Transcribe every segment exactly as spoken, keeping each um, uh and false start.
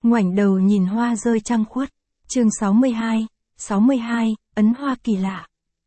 ngoảnh đầu nhìn hoa rơi trăng khuất. Chương sáu mươi hai, sáu mươi hai, ấn hoa kỳ lạ.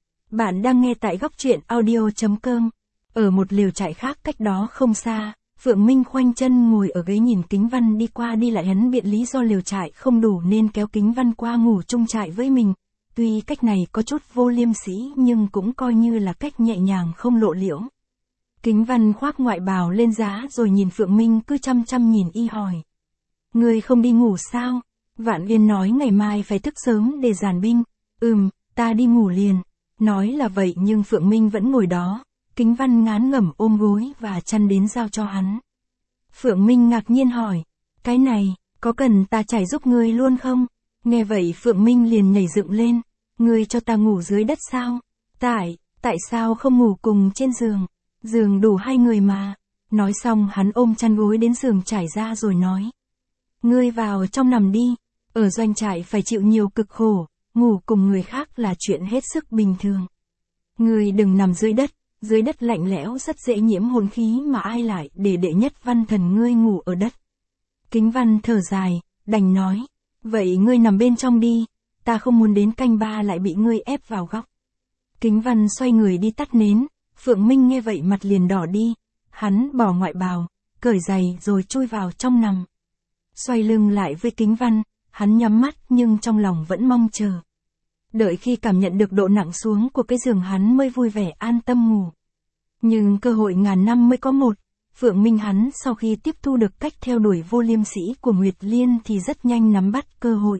Bạn đang nghe tại góc truyện audio.com. Ở một lều trại khác cách đó không xa, Phượng Minh khoanh chân ngồi ở ghế nhìn Kính Văn đi qua đi lại, hắn biện lý do lều trại không đủ nên kéo Kính Văn qua ngủ chung trại với mình. Tuy cách này có chút vô liêm sỉ nhưng cũng coi như là cách nhẹ nhàng không lộ liễu. Kính Văn khoác ngoại bào lên giá rồi nhìn Phượng Minh cứ chăm chăm nhìn y hỏi. Ngươi không đi ngủ sao? Vạn Uyên nói ngày mai phải thức sớm để dàn binh. Ừm, ta đi ngủ liền. Nói là vậy nhưng Phượng Minh vẫn ngồi đó. Kính Văn ngán ngẩm ôm gối và chăn đến giao cho hắn. Phượng Minh ngạc nhiên hỏi. Cái này, có cần ta trải giúp ngươi luôn không? Nghe vậy Phượng Minh liền nhảy dựng lên. Ngươi cho ta ngủ dưới đất sao? Tại, tại sao không ngủ cùng trên giường? Giường đủ hai người mà. Nói xong hắn ôm chăn gối đến giường trải ra rồi nói. Ngươi vào trong nằm đi. Ở doanh trại phải chịu nhiều cực khổ, ngủ cùng người khác là chuyện hết sức bình thường. Ngươi đừng nằm dưới đất, dưới đất lạnh lẽo rất dễ nhiễm hồn khí mà ai lại để đệ nhất văn thần ngươi ngủ ở đất. Kính Văn thở dài, đành nói. Vậy ngươi nằm bên trong đi, ta không muốn đến canh ba lại bị ngươi ép vào góc. Kính Văn xoay người đi tắt nến, Phượng Minh nghe vậy mặt liền đỏ đi. Hắn bỏ ngoại bào, cởi giày rồi chui vào trong nằm. Xoay lưng lại với Kính Văn, hắn nhắm mắt nhưng trong lòng vẫn mong chờ. Đợi khi cảm nhận được độ nặng xuống của cái giường hắn mới vui vẻ an tâm ngủ. Nhưng cơ hội ngàn năm mới có một, Phượng Minh hắn sau khi tiếp thu được cách theo đuổi vô liêm sỉ của Nguyệt Liên thì rất nhanh nắm bắt cơ hội.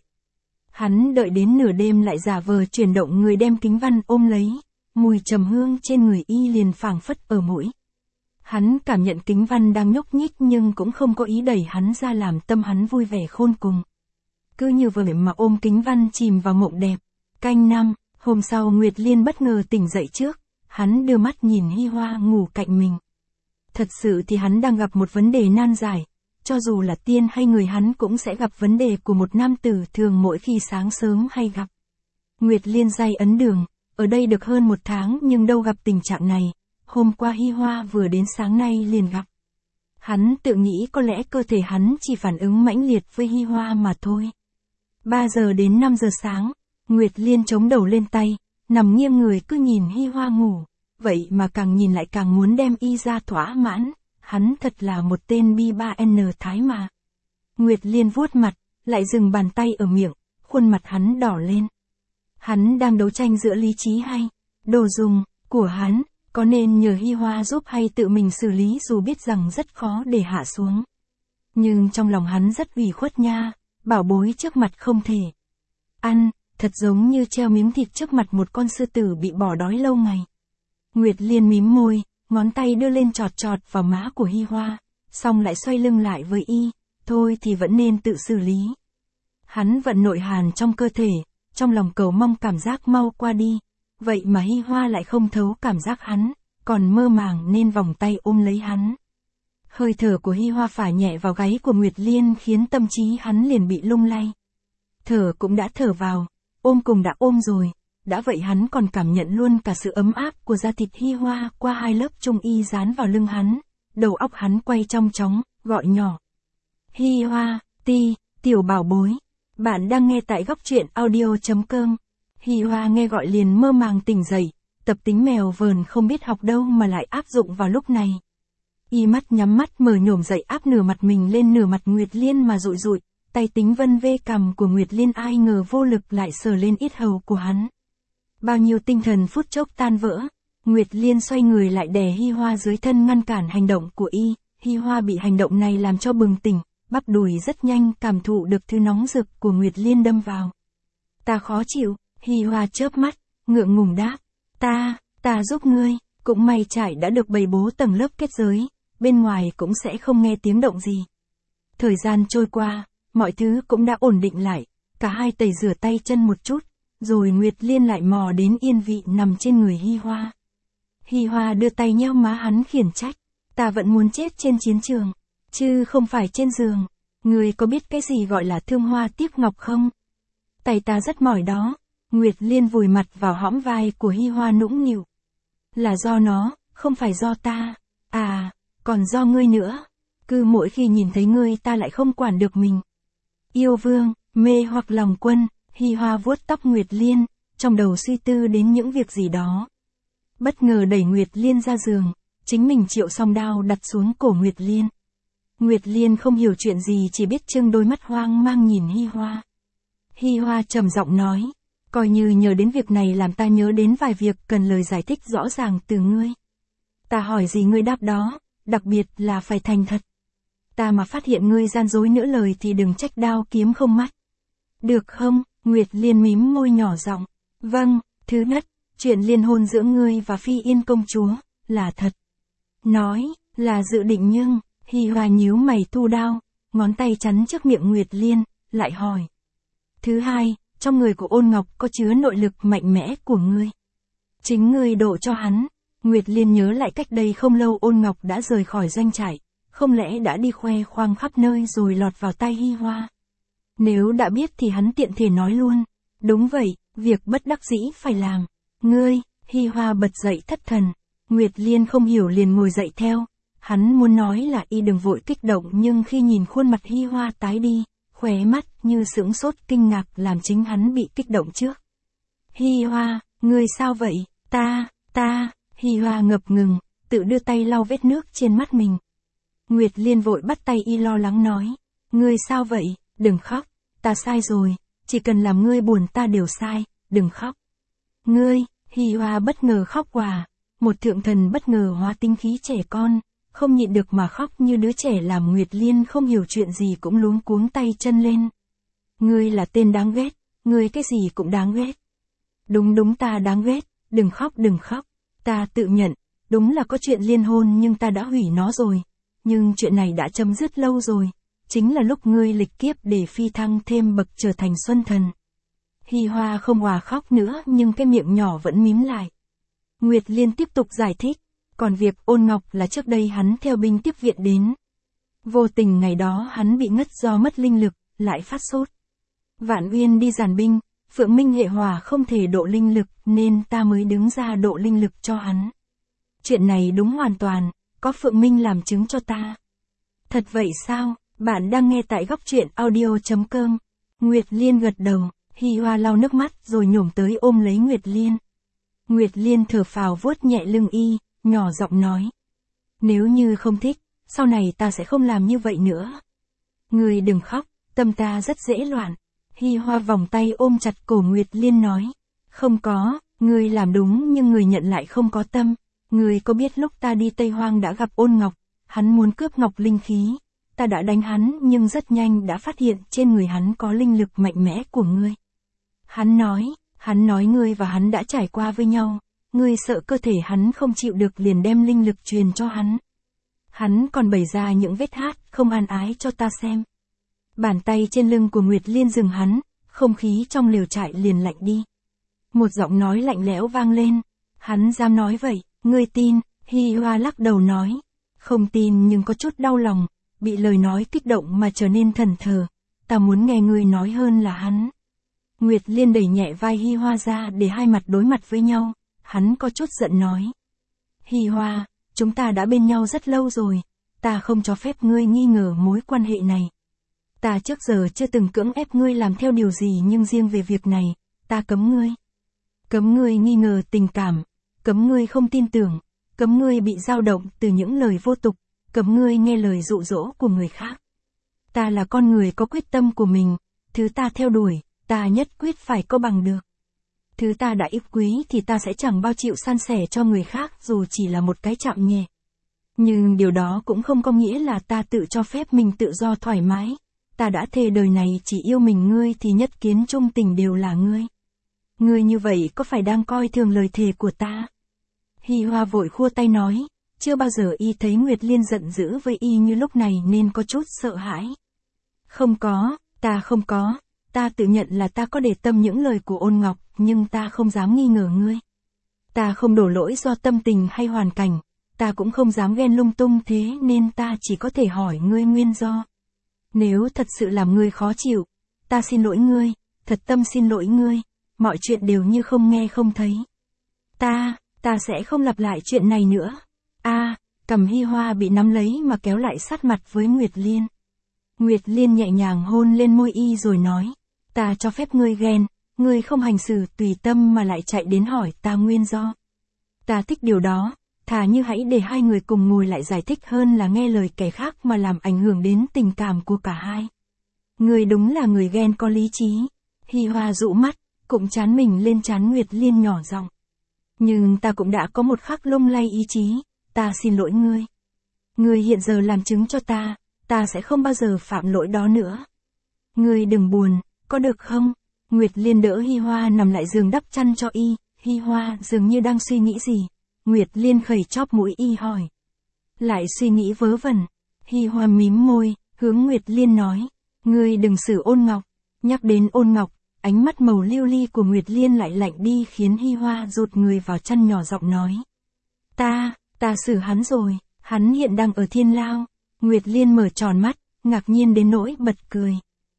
Hắn đợi đến nửa đêm lại giả vờ chuyển động người đem Kính Văn ôm lấy, mùi trầm hương trên người y liền phảng phất ở mũi. Hắn cảm nhận Kính Văn đang nhúc nhích nhưng cũng không có ý đẩy hắn ra làm tâm hắn vui vẻ khôn cùng. Cứ như vậy mà ôm Kính Văn chìm vào mộng đẹp. Canh năm, hôm sau Nguyệt Liên bất ngờ tỉnh dậy trước, hắn đưa mắt nhìn Hi Hoa ngủ cạnh mình. Thật sự thì hắn đang gặp một vấn đề nan giải, cho dù là tiên hay người hắn cũng sẽ gặp vấn đề của một nam tử thường mỗi khi sáng sớm hay gặp. Nguyệt Liên day ấn đường, ở đây được hơn một tháng nhưng đâu gặp tình trạng này, hôm qua Hi Hoa vừa đến sáng nay liền gặp. Hắn tự nghĩ có lẽ cơ thể hắn chỉ phản ứng mãnh liệt với Hi Hoa mà thôi. ba giờ đến năm giờ sáng, Nguyệt Liên chống đầu lên tay, nằm nghiêng người cứ nhìn Hi Hoa ngủ, vậy mà càng nhìn lại càng muốn đem y ra thỏa mãn, hắn thật là một tên bi ba en thái mà. Nguyệt Liên vuốt mặt, lại dừng bàn tay ở miệng, khuôn mặt hắn đỏ lên. Hắn đang đấu tranh giữa lý trí hay đồ dùng của hắn, có nên nhờ Hi Hoa giúp hay tự mình xử lý dù biết rằng rất khó để hạ xuống. Nhưng trong lòng hắn rất ủy khuất nha, bảo bối trước mặt không thể ăn, thật giống như treo miếng thịt trước mặt một con sư tử bị bỏ đói lâu ngày. Nguyệt Liên mím môi, ngón tay đưa lên chọt chọt vào má của Hi Hoa, xong lại xoay lưng lại với y, thôi thì vẫn nên tự xử lý. Hắn vận nội hàn trong cơ thể, trong lòng cầu mong cảm giác mau qua đi, vậy mà Hi Hoa lại không thấu cảm giác hắn, còn mơ màng nên vòng tay ôm lấy hắn. Hơi thở của Hi Hoa phả nhẹ vào gáy của Nguyệt Liên khiến tâm trí hắn liền bị lung lay. Thở cũng đã thở vào, ôm cùng đã ôm rồi, đã vậy hắn còn cảm nhận luôn cả sự ấm áp của da thịt Hi Hoa qua hai lớp trung y dán vào lưng hắn, đầu óc hắn quay trong chóng, gọi nhỏ. Hi Hoa, ti, tiểu bảo bối, bạn đang nghe tại góc truyện audio.com. Hi Hoa nghe gọi liền mơ màng tỉnh dậy, tập tính mèo vờn không biết học đâu mà lại áp dụng vào lúc này. Y mắt nhắm mắt mở nhổm dậy áp nửa mặt mình lên nửa mặt Nguyệt Liên mà dụi dụi, tay tính vân vê cằm của Nguyệt Liên ai ngờ vô lực lại sờ lên yết hầu của hắn. Bao nhiêu tinh thần phút chốc tan vỡ, Nguyệt Liên xoay người lại đè Hi Hoa dưới thân ngăn cản hành động của y, Hi Hoa bị hành động này làm cho bừng tỉnh, bắp đùi rất nhanh cảm thụ được thứ nóng rực của Nguyệt Liên đâm vào. Ta khó chịu, Hi Hoa chớp mắt, ngượng ngùng đáp, ta, ta giúp ngươi, cũng may trải đã được bày bố tầng lớp kết giới, bên ngoài cũng sẽ không nghe tiếng động gì. Thời gian trôi qua, mọi thứ cũng đã ổn định lại, cả hai tẩy rửa tay chân một chút, rồi Nguyệt Liên lại mò đến yên vị nằm trên người Hi Hoa. Hi Hoa đưa tay nheo má hắn khiển trách, ta vẫn muốn chết trên chiến trường, chứ không phải trên giường, ngươi có biết cái gì gọi là thương hoa tiếc ngọc không? Tay ta rất mỏi đó. Nguyệt Liên vùi mặt vào hõm vai của Hi Hoa nũng nịu. Là do nó, không phải do ta. À, còn do ngươi nữa. Cứ mỗi khi nhìn thấy ngươi ta lại không quản được mình. Yêu vương, mê hoặc lòng quân, Hi Hoa vuốt tóc Nguyệt Liên, trong đầu suy tư đến những việc gì đó. Bất ngờ đẩy Nguyệt Liên ra giường, chính mình triệu song đao đặt xuống cổ Nguyệt Liên. Nguyệt Liên không hiểu chuyện gì chỉ biết trưng đôi mắt hoang mang nhìn Hi Hoa. Hi Hoa trầm giọng nói, coi như nhờ đến việc này làm ta nhớ đến vài việc cần lời giải thích rõ ràng từ ngươi. Ta hỏi gì ngươi đáp đó, đặc biệt là phải thành thật. Ta mà phát hiện ngươi gian dối nửa lời thì đừng trách đao kiếm không mắt. Được không? Nguyệt Liên mím môi nhỏ giọng. Vâng, thứ nhất, chuyện liên hôn giữa ngươi và Phi Yên công chúa, là thật. Nói, là dự định nhưng, Hi Hoa nhíu mày thu đao, ngón tay chắn trước miệng Nguyệt Liên, lại hỏi. Thứ hai, trong người của Ôn Ngọc có chứa nội lực mạnh mẽ của ngươi. Chính ngươi độ cho hắn. Nguyệt Liên nhớ lại cách đây không lâu Ôn Ngọc đã rời khỏi doanh trại, không lẽ đã đi khoe khoang khắp nơi rồi lọt vào tai Hi Hoa. Nếu đã biết thì hắn tiện thể nói luôn. Đúng vậy, việc bất đắc dĩ phải làm. Ngươi, Hi Hoa bật dậy thất thần. Nguyệt Liên không hiểu liền ngồi dậy theo. Hắn muốn nói là y đừng vội kích động nhưng khi nhìn khuôn mặt Hi Hoa tái đi, khóe mắt như sững sốt kinh ngạc làm chính hắn bị kích động trước. Hi Hoa, ngươi sao vậy? Ta, ta, Hi Hoa ngập ngừng, tự đưa tay lau vết nước trên mắt mình. Nguyệt Liên vội bắt tay y lo lắng nói. Ngươi sao vậy? Đừng khóc, ta sai rồi, chỉ cần làm ngươi buồn ta đều sai, đừng khóc. Ngươi, Hi Hoa bất ngờ khóc òa, một thượng thần bất ngờ hóa tinh khí trẻ con, không nhịn được mà khóc như đứa trẻ làm Nguyệt Liên không hiểu chuyện gì cũng luống cuống tay chân lên. Ngươi là tên đáng ghét, ngươi cái gì cũng đáng ghét. Đúng đúng ta đáng ghét, đừng khóc đừng khóc, ta tự nhận, đúng là có chuyện liên hôn nhưng ta đã hủy nó rồi. Nhưng chuyện này đã chấm dứt lâu rồi, chính là lúc ngươi lịch kiếp để phi thăng thêm bậc trở thành xuân thần. Hi Hoa không hòa khóc nữa nhưng cái miệng nhỏ vẫn mím lại. Nguyệt Liên tiếp tục giải thích, còn việc Ôn Ngọc là trước đây hắn theo binh tiếp viện đến. Vô tình ngày đó hắn bị ngất do mất linh lực, lại phát sốt. Vạn Uyên đi dàn binh, Phượng Minh hệ hỏa không thể độ linh lực nên ta mới đứng ra độ linh lực cho hắn. Chuyện này đúng hoàn toàn, có Phượng Minh làm chứng cho ta. Thật vậy sao? Bạn đang nghe tại góc truyện audio chấm com. Nguyệt Liên gật đầu, Hi Hoa lau nước mắt rồi nhổm tới ôm lấy Nguyệt Liên. Nguyệt Liên thở phào vuốt nhẹ lưng y, nhỏ giọng nói. Nếu như không thích, sau này ta sẽ không làm như vậy nữa. Ngươi đừng khóc, tâm ta rất dễ loạn. Hi Hoa vòng tay ôm chặt cổ Nguyệt Liên nói. Không có, ngươi làm đúng nhưng người nhận lại không có tâm. Ngươi có biết lúc ta đi Tây Hoang đã gặp Ôn Ngọc, hắn muốn cướp ngọc linh khí. Ta đã đánh hắn nhưng rất nhanh đã phát hiện trên người hắn có linh lực mạnh mẽ của ngươi. Hắn nói, hắn nói ngươi và hắn đã trải qua với nhau, ngươi sợ cơ thể hắn không chịu được liền đem linh lực truyền cho hắn. Hắn còn bày ra những vết hát không an ái cho ta xem. Bàn tay trên lưng của Nguyệt Liên dừng hắn, không khí trong lều trại liền lạnh đi. Một giọng nói lạnh lẽo vang lên, hắn dám nói vậy, ngươi tin? Hi Hoa lắc đầu nói, không tin nhưng có chút đau lòng, bị lời nói kích động mà trở nên thẫn thờ, ta muốn nghe ngươi nói hơn là hắn. Nguyệt Liên đẩy nhẹ vai Hi Hoa ra để hai mặt đối mặt với nhau, hắn có chút giận nói. Hi Hoa, chúng ta đã bên nhau rất lâu rồi, ta không cho phép ngươi nghi ngờ mối quan hệ này. Ta trước giờ chưa từng cưỡng ép ngươi làm theo điều gì nhưng riêng về việc này, ta cấm ngươi. Cấm ngươi nghi ngờ tình cảm, cấm ngươi không tin tưởng, cấm ngươi bị dao động từ những lời vô tục, cấm ngươi nghe lời dụ dỗ của người khác. Ta là con người có quyết tâm của mình, thứ ta theo đuổi, ta nhất quyết phải có bằng được. Thứ ta đã yêu quý thì ta sẽ chẳng bao chịu san sẻ cho người khác dù chỉ là một cái chạm nhẹ. Nhưng điều đó cũng không có nghĩa là ta tự cho phép mình tự do thoải mái. Ta đã thề đời này chỉ yêu mình ngươi thì nhất kiến chung tình đều là ngươi. Ngươi như vậy có phải đang coi thường lời thề của ta? Hi Hoa vội khua tay nói, chưa bao giờ y thấy Nguyệt Liên giận dữ với y như lúc này nên có chút sợ hãi. Không có, ta không có, ta tự nhận là ta có để tâm những lời của Ôn Ngọc nhưng ta không dám nghi ngờ ngươi. Ta không đổ lỗi do tâm tình hay hoàn cảnh, ta cũng không dám ghen lung tung thế nên ta chỉ có thể hỏi ngươi nguyên do. Nếu thật sự làm ngươi khó chịu, ta xin lỗi ngươi, thật tâm xin lỗi ngươi, mọi chuyện đều như không nghe không thấy. Ta, ta sẽ không lặp lại chuyện này nữa. A, cầm Hi Hoa bị nắm lấy mà kéo lại sát mặt với Nguyệt Liên. Nguyệt Liên nhẹ nhàng hôn lên môi y rồi nói, ta cho phép ngươi ghen, ngươi không hành xử tùy tâm mà lại chạy đến hỏi ta nguyên do. Ta thích điều đó, thà như hãy để hai người cùng ngồi lại giải thích hơn là nghe lời kẻ khác mà làm ảnh hưởng đến tình cảm của cả hai. Ngươi đúng là người ghen có lý trí. Hi Hoa dụ mắt, cũng chán mình lên trán Nguyệt Liên nhỏ giọng. Nhưng ta cũng đã có một khắc lung lay ý chí, ta xin lỗi ngươi. Ngươi hiện giờ làm chứng cho ta, ta sẽ không bao giờ phạm lỗi đó nữa. Ngươi đừng buồn, có được không? Nguyệt Liên đỡ Hi Hoa nằm lại giường đắp chăn cho y, Hi Hoa dường như đang suy nghĩ gì. Nguyệt Liên khẩy chóp mũi y hỏi. Lại suy nghĩ vớ vẩn. Hi Hoa mím môi, hướng Nguyệt Liên nói. Ngươi đừng xử Ôn Ngọc. Nhắc đến Ôn Ngọc, ánh mắt màu lưu ly của Nguyệt Liên lại lạnh đi khiến Hi Hoa rụt người vào chăn nhỏ giọng nói. Ta, ta xử hắn rồi, hắn hiện đang ở Thiên Lao. Nguyệt Liên mở tròn mắt, ngạc nhiên đến nỗi bật cười.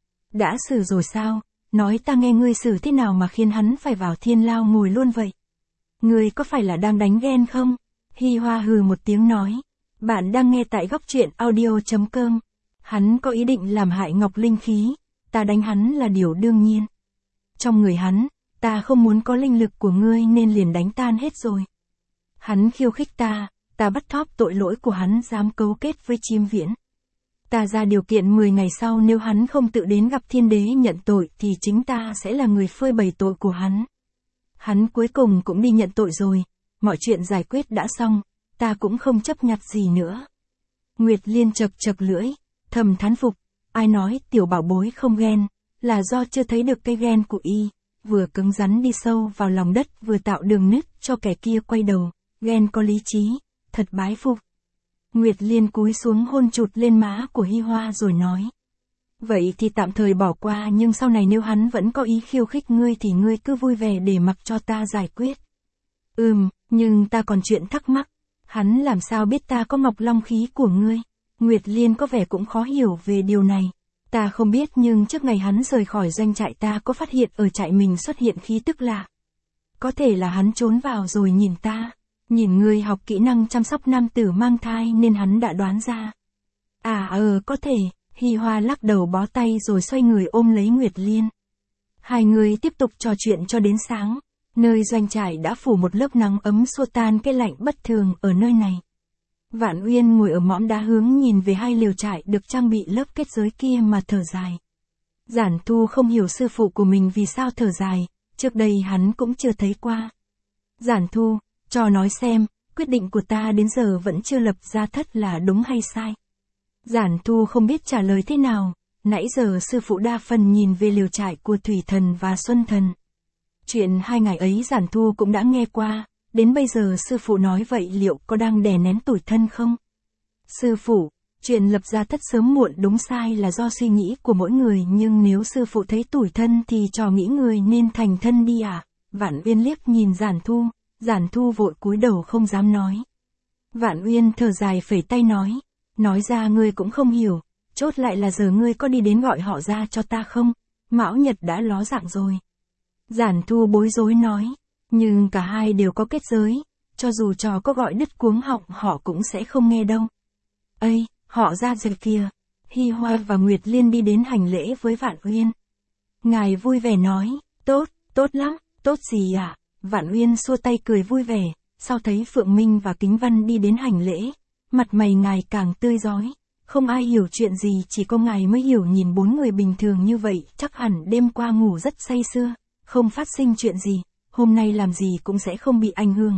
Đã xử rồi sao? Nói ta nghe ngươi xử thế nào mà khiến hắn phải vào Thiên Lao ngồi luôn vậy? Ngươi có phải là đang đánh ghen không? Hi Hoa hừ một tiếng nói. Bạn đang nghe tại góc truyện audio chấm com. Hắn có ý định làm hại Ngọc Linh khí, ta đánh hắn là điều đương nhiên. Trong người hắn, ta không muốn có linh lực của ngươi nên liền đánh tan hết rồi. Hắn khiêu khích ta, ta bắt thóp tội lỗi của hắn dám cấu kết với Chim Viễn. Ta ra điều kiện mười ngày sau nếu hắn không tự đến gặp thiên đế nhận tội thì chính ta sẽ là người phơi bày tội của hắn. Hắn cuối cùng cũng đi nhận tội rồi, mọi chuyện giải quyết đã xong, ta cũng không chấp nhặt gì nữa. Nguyệt Liên chật chật lưỡi, thầm thán phục, ai nói tiểu bảo bối không ghen, là do chưa thấy được cây ghen của y, vừa cứng rắn đi sâu vào lòng đất vừa tạo đường nứt cho kẻ kia quay đầu, ghen có lý trí, thật bái phục. Nguyệt Liên cúi xuống hôn chụt lên má của Hi Hoa rồi nói. Vậy thì tạm thời bỏ qua nhưng sau này nếu hắn vẫn có ý khiêu khích ngươi thì ngươi cứ vui vẻ để mặc cho ta giải quyết. Ừm, nhưng ta còn chuyện thắc mắc, hắn làm sao biết ta có Ngọc Long khí của ngươi? Nguyệt Liên có vẻ cũng khó hiểu về điều này. Ta không biết nhưng trước ngày hắn rời khỏi doanh trại ta có phát hiện ở trại mình xuất hiện khí tức lạ. Có thể là hắn trốn vào rồi nhìn ta, nhìn ngươi học kỹ năng chăm sóc nam tử mang thai nên hắn đã đoán ra. À ờ có thể, Hi Hoa lắc đầu bó tay rồi xoay người ôm lấy Nguyệt Liên. Hai người tiếp tục trò chuyện cho đến sáng, nơi doanh trại đã phủ một lớp nắng ấm xua tan cái lạnh bất thường ở nơi này. Vạn Uyên ngồi ở mõm đá hướng nhìn về hai liều trại được trang bị lớp kết giới kia mà thở dài. Giản Thu không hiểu sư phụ của mình vì sao thở dài, trước đây hắn cũng chưa thấy qua. Giản Thu, cho nói xem, quyết định của ta đến giờ vẫn chưa lập ra thất là đúng hay sai. Giản Thu không biết trả lời thế nào, nãy giờ sư phụ đa phần nhìn về liều trại của Thủy Thần và Xuân Thần. Chuyện hai ngày ấy Giản Thu cũng đã nghe qua. Đến bây giờ sư phụ nói vậy liệu có đang đè nén tủi thân không? Sư phụ, chuyện lập ra thất sớm muộn đúng sai là do suy nghĩ của mỗi người nhưng nếu sư phụ thấy tủi thân thì trò nghĩ người nên thành thân đi à? Vạn Uyên liếc nhìn Giản Thu, Giản Thu vội cúi đầu không dám nói. Vạn Uyên thở dài phẩy tay nói, nói ra ngươi cũng không hiểu, chốt lại là giờ ngươi có đi đến gọi họ ra cho ta không? Mão Nhật đã ló dạng rồi. Giản Thu bối rối nói. Nhưng cả hai đều có kết giới, cho dù trò có gọi đứt cuống họng họ cũng sẽ không nghe đâu. Ây, họ ra rồi kìa. Hi Hoa và Nguyệt Liên đi đến hành lễ với Vạn Uyên. Ngài vui vẻ nói, tốt, tốt lắm, tốt gì ạ? À? Vạn Uyên xua tay cười vui vẻ, sau thấy Phượng Minh và Kính Văn đi đến hành lễ, mặt mày ngài càng tươi rói. Không ai hiểu chuyện gì chỉ có ngài mới hiểu nhìn bốn người bình thường như vậy chắc hẳn đêm qua ngủ rất say sưa, không phát sinh chuyện gì. Hôm nay làm gì cũng sẽ không bị ảnh hưởng.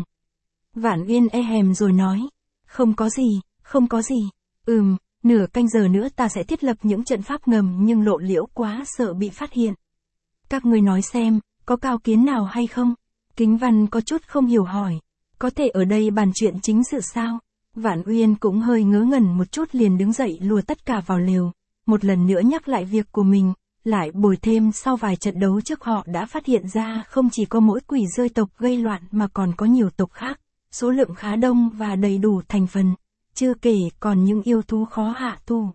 Vạn Uyên e hèm rồi nói, không có gì, không có gì, ừm, nửa canh giờ nữa ta sẽ thiết lập những trận pháp ngầm nhưng lộ liễu quá sợ bị phát hiện. Các người nói xem, có cao kiến nào hay không? Kính Văn có chút không hiểu hỏi, có thể ở đây bàn chuyện chính sự sao? Vạn Uyên cũng hơi ngớ ngẩn một chút liền đứng dậy lùa tất cả vào lều, một lần nữa nhắc lại việc của mình. Lại bồi thêm sau vài trận đấu trước họ đã phát hiện ra không chỉ có mỗi quỷ rơi tộc gây loạn mà còn có nhiều tộc khác, số lượng khá đông và đầy đủ thành phần, chưa kể còn những yêu thú khó hạ thủ.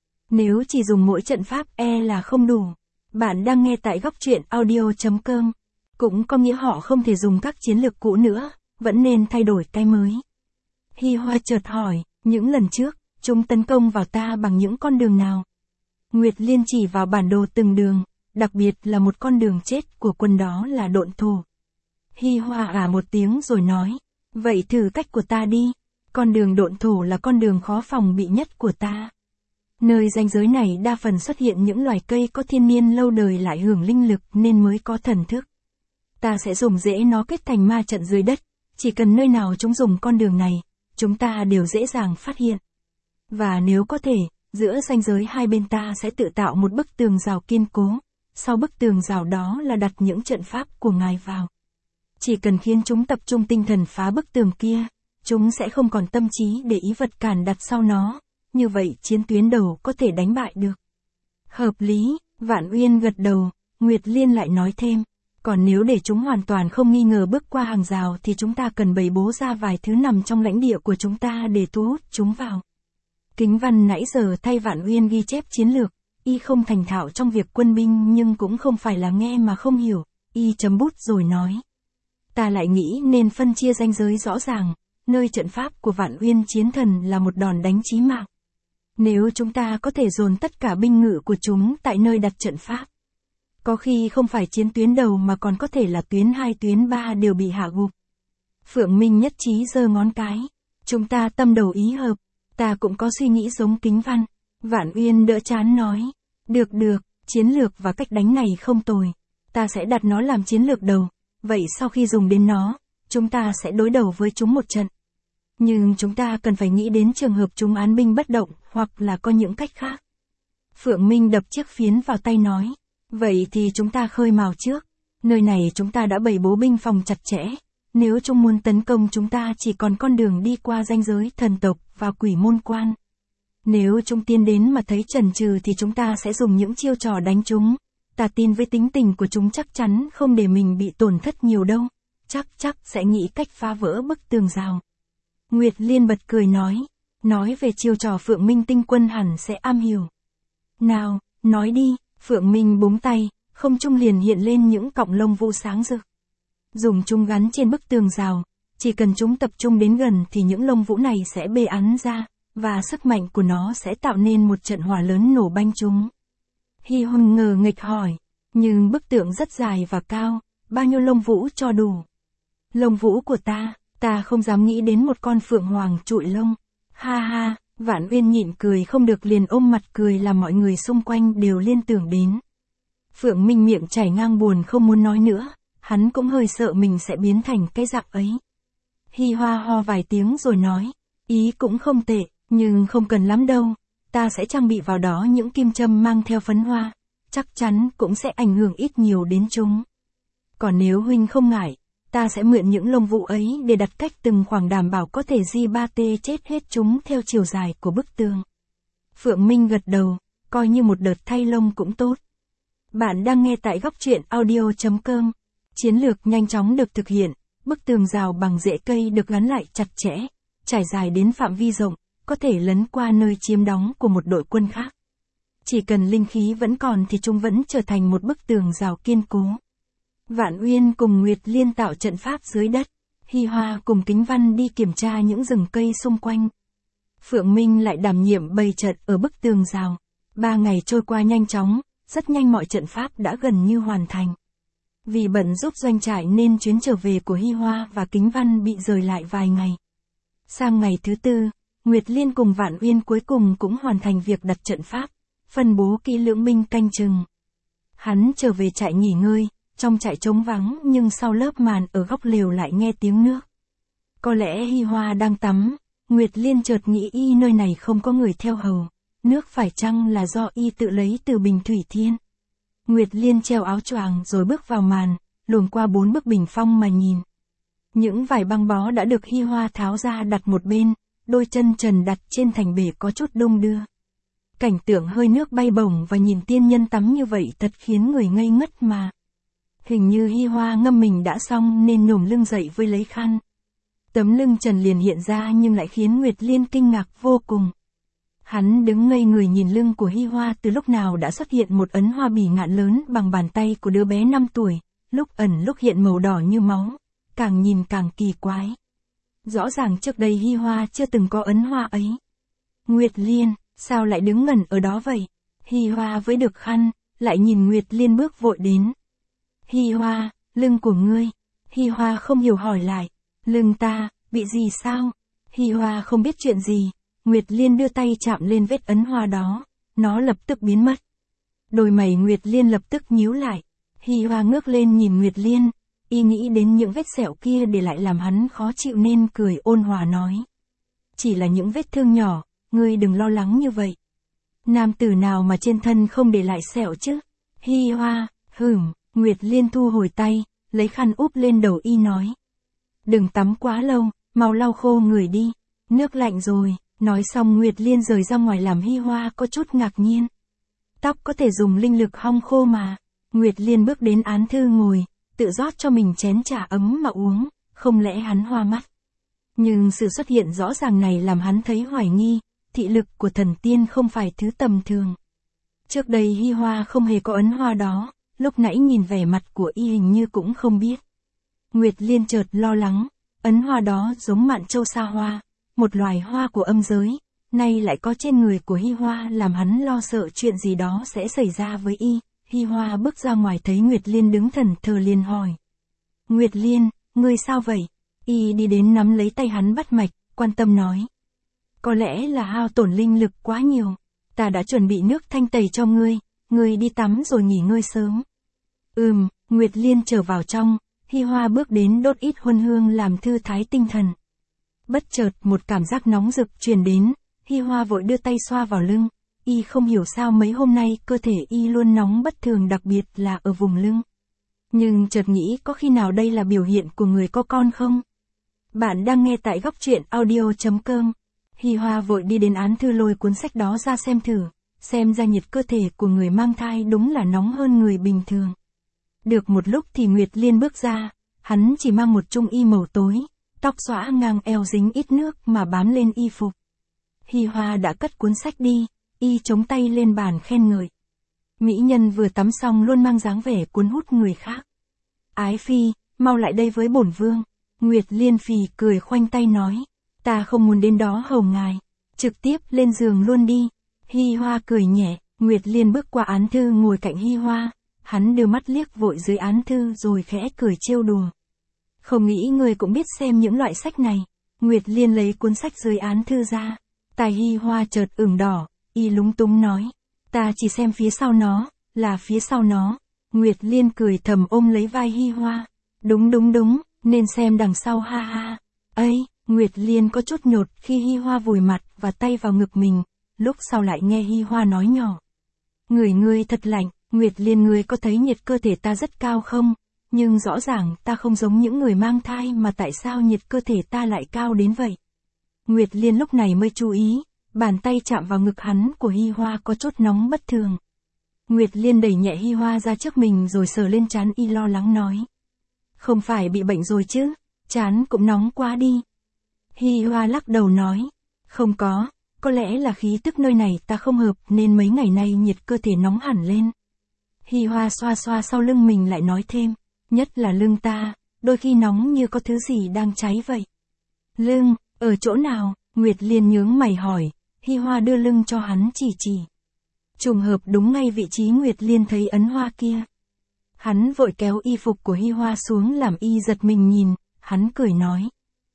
Nếu chỉ dùng mỗi trận pháp e là không đủ. Bạn đang nghe tại góc truyện audio chấm com. Cũng có nghĩa họ không thể dùng các chiến lược cũ nữa, vẫn nên thay đổi cái mới. Hi Hoa chợt hỏi, những lần trước, chúng tấn công vào ta bằng những con đường nào? Nguyệt Liên chỉ vào bản đồ từng đường, đặc biệt là một con đường chết của quân đó là độn thổ. Hi Hoa ả một tiếng rồi nói, vậy thử cách của ta đi, con đường độn thổ là con đường khó phòng bị nhất của ta. Nơi ranh giới này đa phần xuất hiện những loài cây có thiên niên lâu đời lại hưởng linh lực nên mới có thần thức. Ta sẽ dùng dễ nó kết thành ma trận dưới đất, chỉ cần nơi nào chúng dùng con đường này, chúng ta đều dễ dàng phát hiện. Và nếu có thể, giữa ranh giới hai bên ta sẽ tự tạo một bức tường rào kiên cố, sau bức tường rào đó là đặt những trận pháp của ngài vào. Chỉ cần khiến chúng tập trung tinh thần phá bức tường kia, chúng sẽ không còn tâm trí để ý vật cản đặt sau nó, như vậy chiến tuyến đầu có thể đánh bại được. Hợp lý, Vạn Uyên gật đầu, Nguyệt Liên lại nói thêm, còn nếu để chúng hoàn toàn không nghi ngờ bước qua hàng rào thì chúng ta cần bày bố ra vài thứ nằm trong lãnh địa của chúng ta để thu hút chúng vào. Kính Văn nãy giờ thay Vạn Uyên ghi chép chiến lược, y không thành thạo trong việc quân binh nhưng cũng không phải là nghe mà không hiểu, y chấm bút rồi nói. Ta lại nghĩ nên phân chia ranh giới rõ ràng, nơi trận pháp của Vạn Uyên chiến thần là một đòn đánh chí mạng. Nếu chúng ta có thể dồn tất cả binh ngự của chúng tại nơi đặt trận pháp, có khi không phải chiến tuyến đầu mà còn có thể là tuyến hai tuyến ba đều bị hạ gục. Phượng Minh nhất trí giơ ngón cái, chúng ta tâm đầu ý hợp, ta cũng có suy nghĩ giống Kính Văn. Vạn Uyên đỡ chán nói, được được, chiến lược và cách đánh này không tồi, ta sẽ đặt nó làm chiến lược đầu, vậy sau khi dùng đến nó, chúng ta sẽ đối đầu với chúng một trận. Nhưng chúng ta cần phải nghĩ đến trường hợp chúng án binh bất động, hoặc là có những cách khác. Phượng Minh đập chiếc phiến vào tay nói, vậy thì chúng ta khơi mào trước, nơi này chúng ta đã bày bố binh phòng chặt chẽ, nếu chúng muốn tấn công chúng ta chỉ còn con đường đi qua ranh giới thần tộc và quỷ môn quan. Nếu chúng tiến đến mà thấy chần chừ thì chúng ta sẽ dùng những chiêu trò đánh chúng, ta tin với tính tình của chúng chắc chắn không để mình bị tổn thất nhiều đâu, chắc chắc sẽ nghĩ cách phá vỡ bức tường rào. Nguyệt Liên bật cười nói, nói về chiêu trò Phượng Minh tinh quân hẳn sẽ am hiểu. Nào, nói đi, Phượng Minh búng tay, không trung liền hiện lên những cọng lông vũ sáng rực. Dùng chúng gắn trên bức tường rào, chỉ cần chúng tập trung đến gần thì những lông vũ này sẽ bê ắn ra, và sức mạnh của nó sẽ tạo nên một trận hỏa lớn nổ banh chúng. Hi Huân ngờ nghịch hỏi, nhưng bức tượng rất dài và cao, bao nhiêu lông vũ cho đủ? Lông vũ của ta, ta không dám nghĩ đến một con phượng hoàng trụi lông. Ha ha, Vạn Uyên nhịn cười không được liền ôm mặt cười làm mọi người xung quanh đều liên tưởng đến. Phượng Minh miệng chảy ngang buồn không muốn nói nữa, hắn cũng hơi sợ mình sẽ biến thành cái dạng ấy. Hi Hoa ho vài tiếng rồi nói, ý cũng không tệ, nhưng không cần lắm đâu, ta sẽ trang bị vào đó những kim châm mang theo phấn hoa, chắc chắn cũng sẽ ảnh hưởng ít nhiều đến chúng. Còn nếu huynh không ngại, ta sẽ mượn những lông vũ ấy để đặt cách từng khoảng đảm bảo có thể di ba tê chết hết chúng theo chiều dài của bức tường. Phượng Minh gật đầu, coi như một đợt thay lông cũng tốt. Bạn đang nghe tại góc truyện audio chấm com. Chiến lược nhanh chóng được thực hiện, bức tường rào bằng rễ cây được gắn lại chặt chẽ, trải dài đến phạm vi rộng, có thể lấn qua nơi chiếm đóng của một đội quân khác. Chỉ cần linh khí vẫn còn thì chúng vẫn trở thành một bức tường rào kiên cố. Vạn Uyên cùng Nguyệt Liên tạo trận pháp dưới đất, Hi Hoa cùng Kính Văn đi kiểm tra những rừng cây xung quanh. Phượng Minh lại đảm nhiệm bày trận ở bức tường rào. Ba ngày trôi qua nhanh chóng, rất nhanh mọi trận pháp đã gần như hoàn thành. Vì bận giúp doanh trại nên chuyến trở về của Hi Hoa và Kính Văn bị rời lại vài ngày. Sang ngày thứ tư, Nguyệt Liên cùng Vạn Uyên cuối cùng cũng hoàn thành việc đặt trận pháp, phân bố kỹ lưỡng binh canh chừng. Hắn trở về trại nghỉ ngơi, trong trại trống vắng nhưng sau lớp màn ở góc lều lại nghe tiếng nước. Có lẽ Hi Hoa đang tắm, Nguyệt Liên chợt nghĩ y nơi này không có người theo hầu, nước phải chăng là do y tự lấy từ bình thủy thiên. Nguyệt Liên treo áo choàng rồi bước vào màn, luồn qua bốn bức bình phong mà nhìn. Những vải băng bó đã được Hi Hoa tháo ra đặt một bên, đôi chân trần đặt trên thành bể có chút đung đưa. Cảnh tượng hơi nước bay bổng và nhìn tiên nhân tắm như vậy thật khiến người ngây ngất mà. Hình như Hi Hoa ngâm mình đã xong nên nhổm lưng dậy với lấy khăn. Tấm lưng trần liền hiện ra nhưng lại khiến Nguyệt Liên kinh ngạc vô cùng. Hắn đứng ngây người nhìn lưng của Hi Hoa từ lúc nào đã xuất hiện một ấn hoa bỉ ngạn lớn bằng bàn tay của đứa bé năm tuổi, lúc ẩn lúc hiện màu đỏ như máu, càng nhìn càng kỳ quái. Rõ ràng trước đây Hi Hoa chưa từng có ấn hoa ấy. Nguyệt Liên, sao lại đứng ngẩn ở đó vậy? Hi Hoa với được khăn, lại nhìn Nguyệt Liên bước vội đến. Hi Hoa, lưng của ngươi. Hi Hoa không hiểu hỏi lại. Lưng ta, bị gì sao? Hi Hoa không biết chuyện gì. Nguyệt Liên đưa tay chạm lên vết ấn hoa đó. Nó lập tức biến mất. Đôi mày Nguyệt Liên lập tức nhíu lại. Hi Hoa ngước lên nhìn Nguyệt Liên. Y nghĩ đến những vết sẹo kia để lại làm hắn khó chịu nên cười ôn hòa nói. Chỉ là những vết thương nhỏ, ngươi đừng lo lắng như vậy. Nam tử nào mà trên thân không để lại sẹo chứ? Hi Hoa, hửm, Nguyệt Liên thu hồi tay, lấy khăn úp lên đầu y nói. Đừng tắm quá lâu, mau lau khô người đi, nước lạnh rồi. Nói xong Nguyệt Liên rời ra ngoài làm Hi Hoa có chút ngạc nhiên. Tóc có thể dùng linh lực hong khô mà. Nguyệt Liên bước đến án thư ngồi, tự rót cho mình chén trà ấm mà uống, không lẽ hắn hoa mắt. Nhưng sự xuất hiện rõ ràng này làm hắn thấy hoài nghi, thị lực của thần tiên không phải thứ tầm thường. Trước đây Hi Hoa không hề có ấn hoa đó, lúc nãy nhìn vẻ mặt của y hình như cũng không biết. Nguyệt Liên chợt lo lắng, ấn hoa đó giống mạn châu sa hoa, một loài hoa của âm giới, nay lại có trên người của Hi Hoa làm hắn lo sợ chuyện gì đó sẽ xảy ra với y. Hi Hoa bước ra ngoài thấy Nguyệt Liên đứng thần thờ liền hỏi. Nguyệt Liên, ngươi sao vậy? Y đi đến nắm lấy tay hắn bắt mạch, quan tâm nói. Có lẽ là hao tổn linh lực quá nhiều. Ta đã chuẩn bị nước thanh tẩy cho ngươi, ngươi đi tắm rồi nghỉ ngơi sớm. Ừm, Nguyệt Liên trở vào trong, Hi Hoa bước đến đốt ít huân hương làm thư thái tinh thần. Bất chợt một cảm giác nóng rực truyền đến, Hi Hoa vội đưa tay xoa vào lưng. Y không hiểu sao mấy hôm nay cơ thể y luôn nóng bất thường, đặc biệt là ở vùng lưng. Nhưng chợt nghĩ có khi nào đây là biểu hiện của người có con không? Bạn đang nghe tại góc truyện audio chấm com. Hi Hoa vội đi đến án thư lôi cuốn sách đó ra xem thử, xem ra nhiệt cơ thể của người mang thai đúng là nóng hơn người bình thường. Được một lúc thì Nguyệt Liên bước ra, hắn chỉ mang một trung y màu tối, tóc xõa ngang eo dính ít nước mà bám lên y phục. Hi Hoa đã cất cuốn sách đi, y chống tay lên bàn khen ngợi. Mỹ nhân vừa tắm xong luôn mang dáng vẻ cuốn hút người khác. Ái phi, mau lại đây với bổn vương. Nguyệt Liên phì cười khoanh tay nói. Ta không muốn đến đó hầu ngài. Trực tiếp lên giường luôn đi. Hi Hoa cười nhẹ, Nguyệt Liên bước qua án thư ngồi cạnh Hi Hoa. Hắn đưa mắt liếc vội dưới án thư rồi khẽ cười trêu đùa. Không nghĩ người cũng biết xem những loại sách này. Nguyệt Liên lấy cuốn sách dưới án thư ra. Tai Hi Hoa chợt ửng đỏ, y lúng túng nói. Ta chỉ xem phía sau nó, là phía sau nó. Nguyệt Liên cười thầm ôm lấy vai Hi Hoa. Đúng đúng đúng, nên xem đằng sau ha ha. Ây, Nguyệt Liên có chút nhột khi Hi Hoa vùi mặt và tay vào ngực mình, lúc sau lại nghe Hi Hoa nói nhỏ. Người ngươi thật lạnh, Nguyệt Liên ngươi có thấy nhiệt cơ thể ta rất cao không? Nhưng rõ ràng ta không giống những người mang thai mà tại sao nhiệt cơ thể ta lại cao đến vậy? Nguyệt Liên lúc này mới chú ý, bàn tay chạm vào ngực hắn của Hi Hoa có chút nóng bất thường. Nguyệt Liên đẩy nhẹ Hi Hoa ra trước mình rồi sờ lên trán y lo lắng nói. Không phải bị bệnh rồi chứ, trán cũng nóng quá đi. Hi Hoa lắc đầu nói. Không có, có lẽ là khí tức nơi này ta không hợp nên mấy ngày nay nhiệt cơ thể nóng hẳn lên. Hi Hoa xoa xoa sau lưng mình lại nói thêm. Nhất là lưng ta, đôi khi nóng như có thứ gì đang cháy vậy. Lưng, ở chỗ nào? Nguyệt Liên nhướng mày hỏi. Hi Hoa đưa lưng cho hắn chỉ chỉ. Trùng hợp đúng ngay vị trí Nguyệt Liên thấy ấn hoa kia. Hắn vội kéo y phục của Hi Hoa xuống làm y giật mình nhìn, hắn cười nói.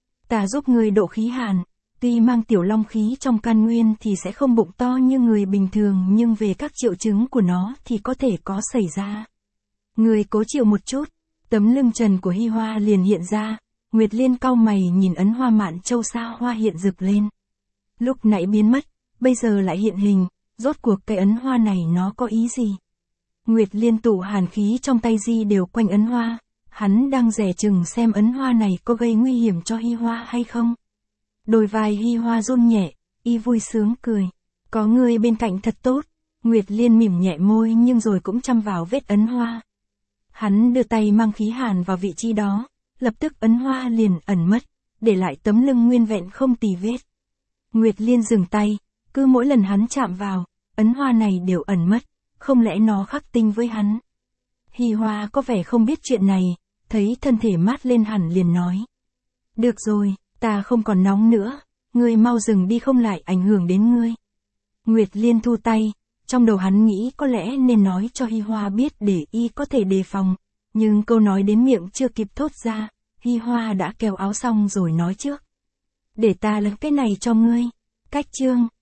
Ta giúp ngươi độ khí hàn, tuy mang tiểu long khí trong can nguyên thì sẽ không bụng to như người bình thường nhưng về các triệu chứng của nó thì có thể có xảy ra. Ngươi cố chịu một chút, tấm lưng trần của Hi Hoa liền hiện ra, Nguyệt Liên cau mày nhìn ấn hoa mạn châu sa hoa hiện rực lên. Lúc nãy biến mất, bây giờ lại hiện hình, rốt cuộc cái ấn hoa này nó có ý gì? Nguyệt Liên tụ hàn khí trong tay di đều quanh ấn hoa, hắn đang dè chừng xem ấn hoa này có gây nguy hiểm cho Hi Hoa hay không. Đôi vai Hi Hoa run nhẹ, y vui sướng cười. Có người bên cạnh thật tốt. Nguyệt Liên mỉm nhẹ môi nhưng rồi cũng chăm vào vết ấn hoa. Hắn đưa tay mang khí hàn vào vị trí đó, lập tức ấn hoa liền ẩn mất, để lại tấm lưng nguyên vẹn không tì vết. Nguyệt Liên dừng tay, cứ mỗi lần hắn chạm vào, ấn hoa này đều ẩn mất, không lẽ nó khắc tinh với hắn. Hi Hoa có vẻ không biết chuyện này, thấy thân thể mát lên hẳn liền nói. Được rồi, ta không còn nóng nữa, ngươi mau dừng đi không lại ảnh hưởng đến ngươi. Nguyệt Liên thu tay, Trong đầu hắn nghĩ có lẽ nên nói cho Hi Hoa biết để y có thể đề phòng, nhưng câu nói đến miệng chưa kịp thốt ra, Hi Hoa đã kéo áo xong rồi nói trước. Để ta lấy cái này cho ngươi. Cách chương